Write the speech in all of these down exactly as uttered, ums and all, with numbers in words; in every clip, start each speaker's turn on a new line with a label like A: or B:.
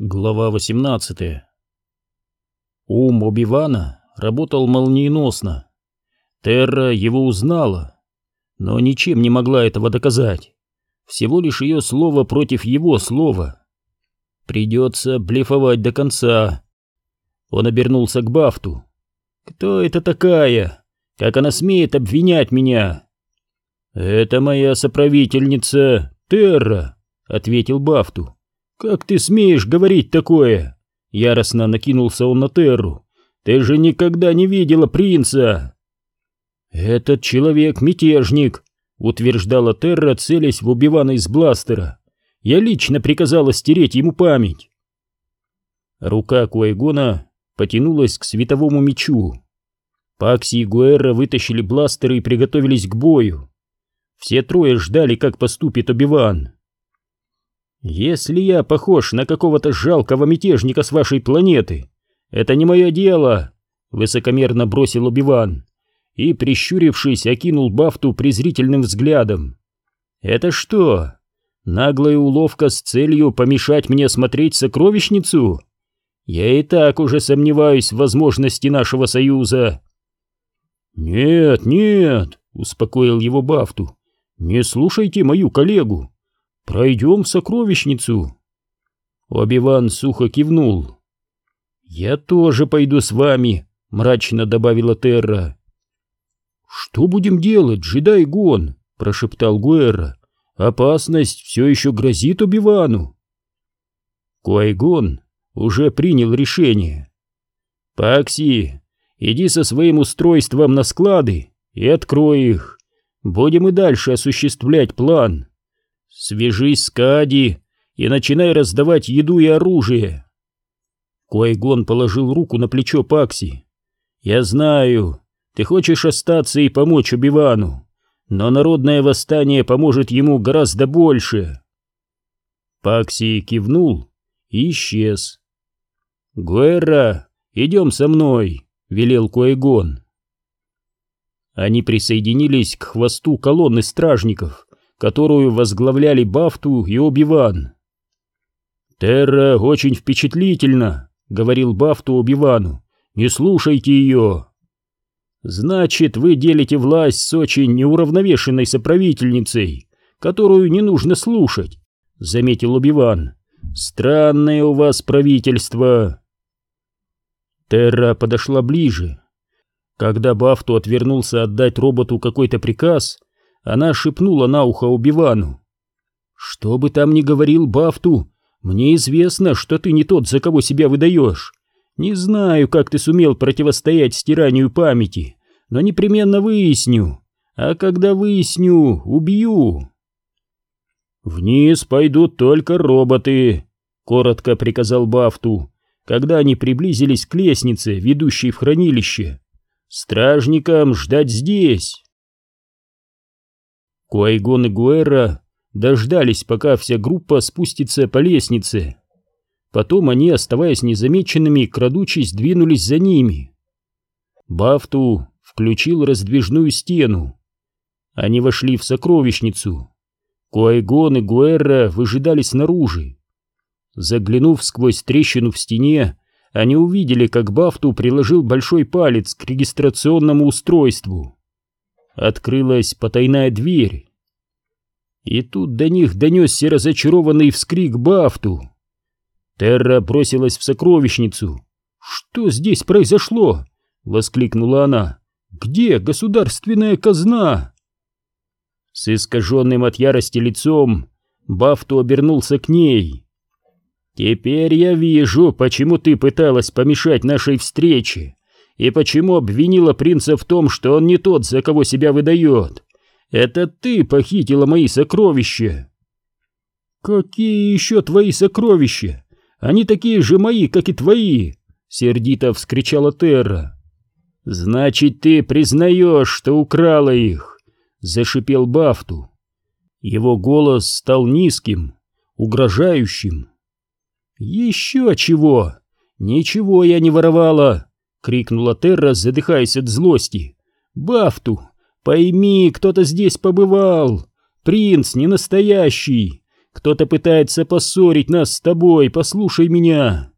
A: Глава восемнадцатая. Ум Оби-Вана работал молниеносно. Терра его узнала, но ничем не могла этого доказать. Всего лишь ее слово против его слова. Придется блефовать до конца. Он обернулся к Бафту. «Кто это такая? Как она смеет обвинять меня?» «Это моя соправительница Терра», — ответил Бафту. «Как ты смеешь говорить такое?» Яростно накинулся он на Терру. «Ты же никогда не видела принца!» «Этот человек мятежник», — утверждала Терра, целясь в Оби-Вана из бластера. «Я лично приказала стереть ему память». Рука Куай-Гона потянулась к световому мечу. Пакси и Гуэрра вытащили бластеры и приготовились к бою. Все трое ждали, как поступит Оби-Ван. «Если я похож на какого-то жалкого мятежника с вашей планеты, это не мое дело», — высокомерно бросил Оби-Ван и, прищурившись, окинул Бафту презрительным взглядом. «Это что, наглая уловка с целью помешать мне смотреть сокровищницу? Я и так уже сомневаюсь в возможности нашего союза». «Нет, нет», — успокоил его Бафту, — «не слушайте мою коллегу. Пройдем в сокровищницу». Оби-Ван сухо кивнул. «Я тоже пойду с вами», — мрачно добавила Терра. «Что будем делать, джедай Гон?» — прошептал Гуэрра. «Опасность все еще грозит Оби-Вану». Куай-Гон уже принял решение. «Пакси, иди со своим устройством на склады и открой их. Будем и дальше осуществлять план. Свяжись с Каади и начинай раздавать еду и оружие». Куай-Гон положил руку на плечо Пакси. «Я знаю, ты хочешь остаться и помочь Оби-Вану, но народное восстание поможет ему гораздо больше». Пакси кивнул и исчез. «Гуэрра, идем со мной», — велел Куай-Гон. Они присоединились к хвосту колонны стражников, которую возглавляли Бафту и Оби-Ван. «Терра очень впечатлительна», — говорил Бафту Оби-Вану. «Не слушайте ее». «Значит, вы делите власть с очень неуравновешенной соправительницей, которую не нужно слушать», — заметил Оби-Ван. «Странное у вас правительство». Терра подошла ближе. Когда Бафту отвернулся отдать роботу какой-то приказ, она шепнула на ухо Оби-Вану. «Что бы там ни говорил Бафту, мне известно, что ты не тот, за кого себя выдаешь. Не знаю, как ты сумел противостоять стиранию памяти, но непременно выясню. А когда выясню, убью». «Вниз пойдут только роботы», — коротко приказал Бафту, когда они приблизились к лестнице, ведущей в хранилище. «Стражникам ждать здесь». Куай-Гон и Гуэрра дождались, пока вся группа спустится по лестнице. Потом они, оставаясь незамеченными, крадучись, двинулись за ними. Бафту включил раздвижную стену. Они вошли в сокровищницу. Куай-Гон и Гуэрра выжидали снаружи. Заглянув сквозь трещину в стене, они увидели, как Бафту приложил большой палец к регистрационному устройству. Открылась потайная дверь. И тут до них донесся разочарованный вскрик Бафту. Терра бросилась в сокровищницу. «Что здесь произошло?» — воскликнула она. «Где государственная казна?» С искаженным от ярости лицом Бафту обернулся к ней. «Теперь я вижу, почему ты пыталась помешать нашей встрече и почему обвинила принца в том, что он не тот, за кого себя выдает. Это ты похитила мои сокровища». «Какие еще твои сокровища? Они такие же мои, как и твои!» — сердито вскричала Терра. «Значит, ты признаешь, что украла их!» — зашипел Бафту. Его голос стал низким, угрожающим. «Еще чего? Ничего я не воровала!» — крикнула Терра, задыхаясь от злости. «Бафту, пойми, кто-то здесь побывал! Принц не настоящий! Кто-то пытается поссорить нас с тобой, послушай меня!»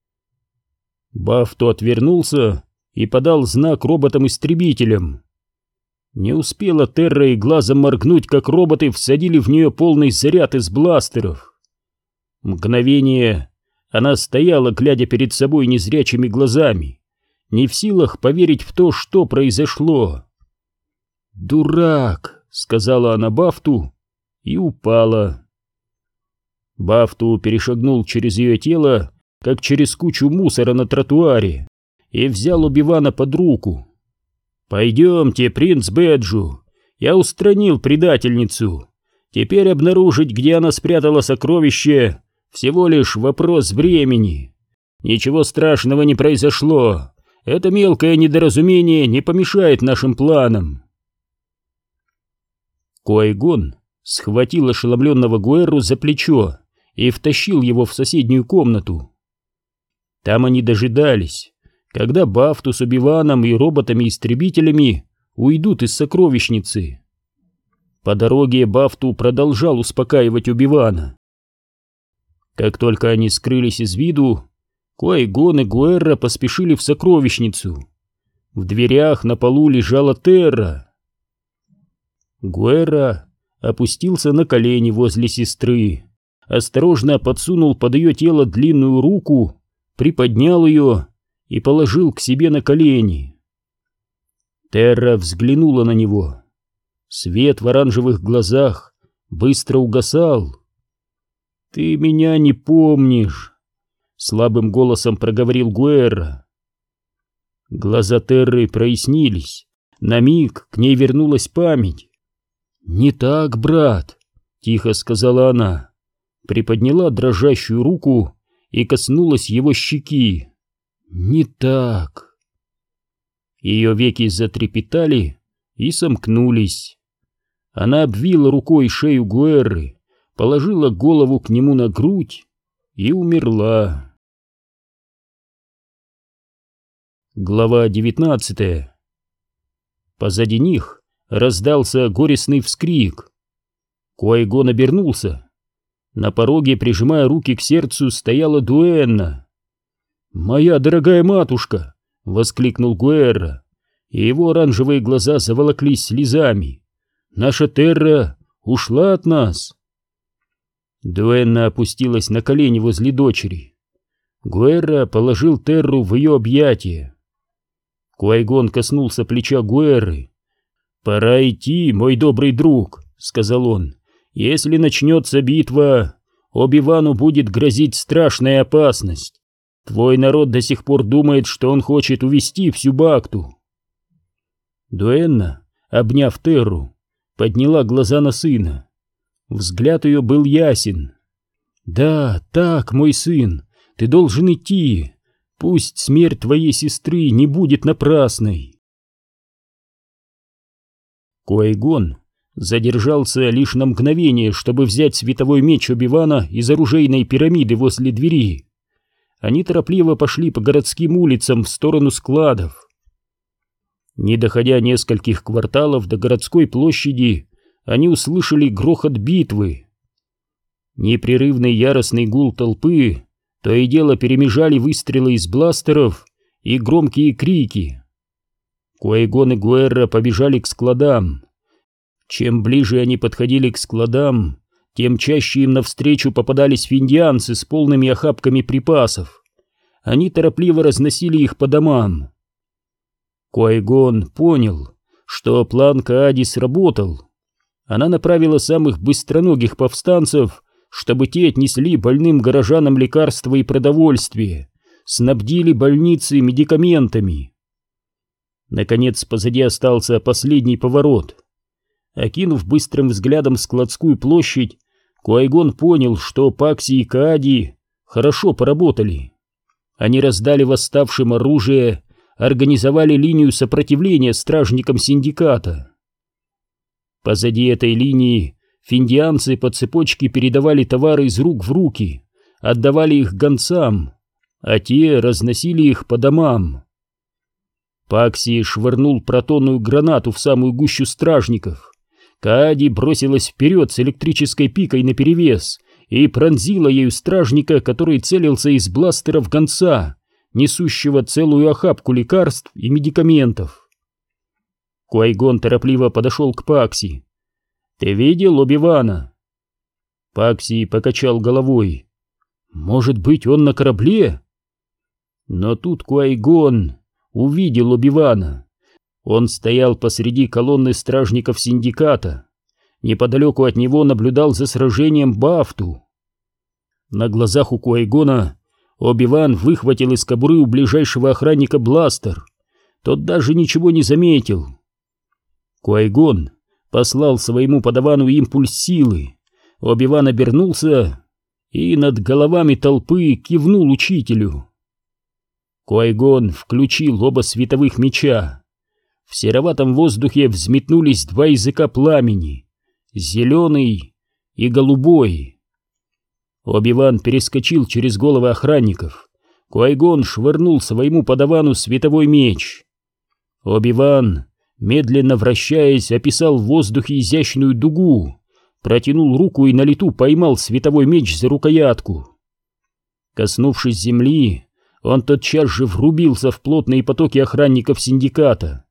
A: Бафту отвернулся и подал знак роботам-истребителям. Не успела Терра и глазом моргнуть, как роботы всадили в нее полный заряд из бластеров. Мгновение она стояла, глядя перед собой незрячими глазами, не в силах поверить в то, что произошло. «Дурак!» — сказала она Бафту и упала. Бафту перешагнул через ее тело, как через кучу мусора на тротуаре, и взял Оби-Вана под руку. «Пойдемте, принц Бэджу, я устранил предательницу. Теперь обнаружить, где она спрятала сокровище, всего лишь вопрос времени. Ничего страшного не произошло. Это мелкое недоразумение не помешает нашим планам». Куай-Гон схватил ошеломленного Гуэрру за плечо и втащил его в соседнюю комнату. Там они дожидались, когда Бафту с Оби-Ваном и роботами-истребителями уйдут из сокровищницы. По дороге Бафту продолжал успокаивать Оби-Вана. Как только они скрылись из виду, Куай-Гон и Гуэрра поспешили в сокровищницу. В дверях на полу лежала Терра. Гуэрра опустился на колени возле сестры, осторожно подсунул под ее тело длинную руку, приподнял ее и положил к себе на колени. Терра взглянула на него. Свет в оранжевых глазах быстро угасал. «Ты меня не помнишь», — слабым голосом проговорил Гуэрра. Глаза Терры прояснились. На миг к ней вернулась память. «Не так, брат», — тихо сказала она, приподняла дрожащую руку и коснулась его щеки. «Не так». Ее веки затрепетали и сомкнулись. Она обвила рукой шею Гуэрры, положила голову к нему на грудь и умерла. Глава девятнадцатая. Позади них раздался горестный вскрик. Куай-Гон обернулся. На пороге, прижимая руки к сердцу, стояла Дуэнна. «Моя дорогая матушка!» — воскликнул Гуэрра, и его оранжевые глаза заволоклись слезами. «Наша Терра ушла от нас!» Дуэнна опустилась на колени возле дочери. Гуэрра положил Терру в ее объятия. Куай-Гон коснулся плеча Гуэрры. «Пора идти, мой добрый друг», — сказал он. «Если начнется битва, Оби-Вану будет грозить страшная опасность. Твой народ до сих пор думает, что он хочет увести всю Бакту». Дуэнна, обняв Терру, подняла глаза на сына. Взгляд ее был ясен. «Да, так, мой сын, ты должен идти. Пусть смерть твоей сестры не будет напрасной». Куай-Гон задержался лишь на мгновение, чтобы взять световой меч Оби-Вана из оружейной пирамиды возле двери. Они торопливо пошли по городским улицам в сторону складов. Не доходя нескольких кварталов до городской площади, они услышали грохот битвы. Непрерывный яростный гул толпы то и дело перемежали выстрелы из бластеров и громкие крики. Куай-Гон и Гуэрра побежали к складам. Чем ближе они подходили к складам, тем чаще им навстречу попадались финдианцы с полными охапками припасов. Они торопливо разносили их по домам. Куай-Гон понял, что план Каади сработал. Она направила самых быстроногих повстанцев, чтобы те отнесли больным горожанам лекарства и продовольствие, снабдили больницы медикаментами. Наконец позади остался последний поворот. Окинув быстрым взглядом складскую площадь, Куай-Гон понял, что Пакси и Каади хорошо поработали. Они раздали восставшим оружие, организовали линию сопротивления стражникам синдиката. Позади этой линии финдианцы по цепочке передавали товары из рук в руки, отдавали их гонцам, а те разносили их по домам. Пакси швырнул протонную гранату в самую гущу стражников. Каади бросилась вперед с электрической пикой наперевес и пронзила ею стражника, который целился из бластера в гонца, несущего целую охапку лекарств и медикаментов. Куай-Гон торопливо подошел к Пакси. «Ты видел Оби-Вана?» Пакси покачал головой. «Может быть, он на корабле?» Но тут Куай-Гон увидел Оби-Вана. Он стоял посреди колонны стражников синдиката. Неподалеку от него наблюдал за сражением Бафту. На глазах у Куай-Гона Оби-Ван выхватил из кобуры у ближайшего охранника бластер. Тот даже ничего не заметил. Куай-Гон послал своему подавану импульс силы. Оби-Ван обернулся и над головами толпы кивнул учителю. Куай-Гон включил оба световых меча. В сероватом воздухе взметнулись два языка пламени — зеленый и голубой. Оби-Ван перескочил через головы охранников. Куай-Гон швырнул своему подавану световой меч. Оби-Ван, медленно вращаясь, описал в воздухе изящную дугу, протянул руку и на лету поймал световой меч за рукоятку. Коснувшись земли, он тотчас же врубился в плотные потоки охранников синдиката.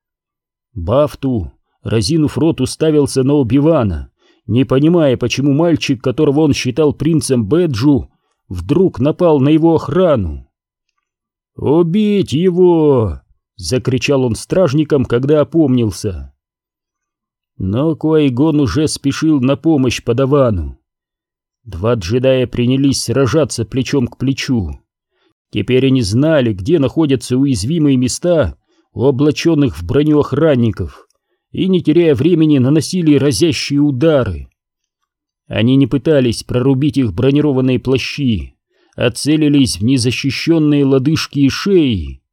A: Бафту, разинув рот, уставился на Оби-Вана, не понимая, почему мальчик, которого он считал принцем Бэджу, вдруг напал на его охрану. «Убить его!» — закричал он стражникам, когда опомнился. Но Куай-Гон уже спешил на помощь подавану. Два джедая принялись сражаться плечом к плечу. Теперь они знали, где находятся уязвимые места у облаченных в броню охранников, и, не теряя времени, наносили разящие удары. Они не пытались прорубить их бронированные плащи, а целились в незащищенные лодыжки и шеи.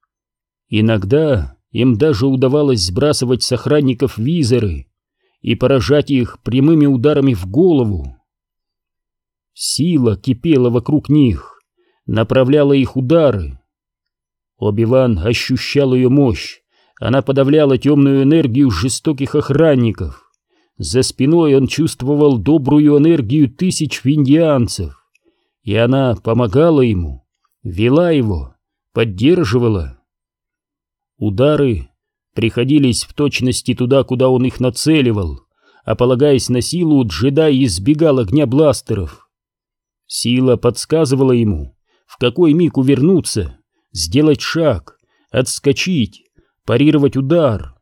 A: Иногда им даже удавалось сбрасывать с охранников визоры и поражать их прямыми ударами в голову. Сила кипела вокруг них, направляла их удары. Оби-Ван ощущал ее мощь, она подавляла темную энергию жестоких охранников. За спиной он чувствовал добрую энергию тысяч виндианцев, и она помогала ему, вела его, поддерживала. Удары приходились в точности туда, куда он их нацеливал, а полагаясь на силу, джедай избегал огня бластеров. Сила подсказывала ему, в какой миг увернуться, сделать шаг, отскочить, парировать удар.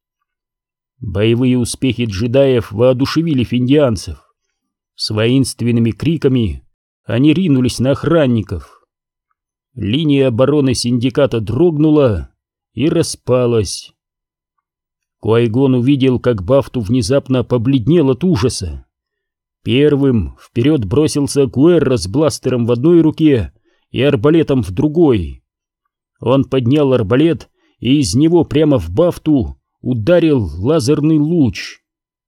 A: Боевые успехи джедаев воодушевили финдианцев. С воинственными криками они ринулись на охранников. Линия обороны синдиката дрогнула и распалась. Куай-Гон увидел, как Бафту внезапно побледнел от ужаса. Первым вперед бросился Гуэрра с бластером в одной руке и арбалетом в другой. Он поднял арбалет, и из него прямо в Бафту ударил лазерный луч.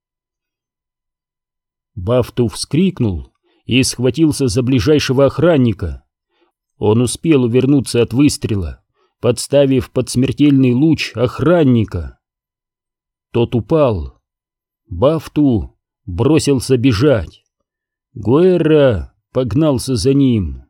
A: Бафту вскрикнул и схватился за ближайшего охранника. Он успел увернуться от выстрела, подставив под смертельный луч охранника. Тот упал. Бафту бросился бежать. Гуэрра погнался за ним.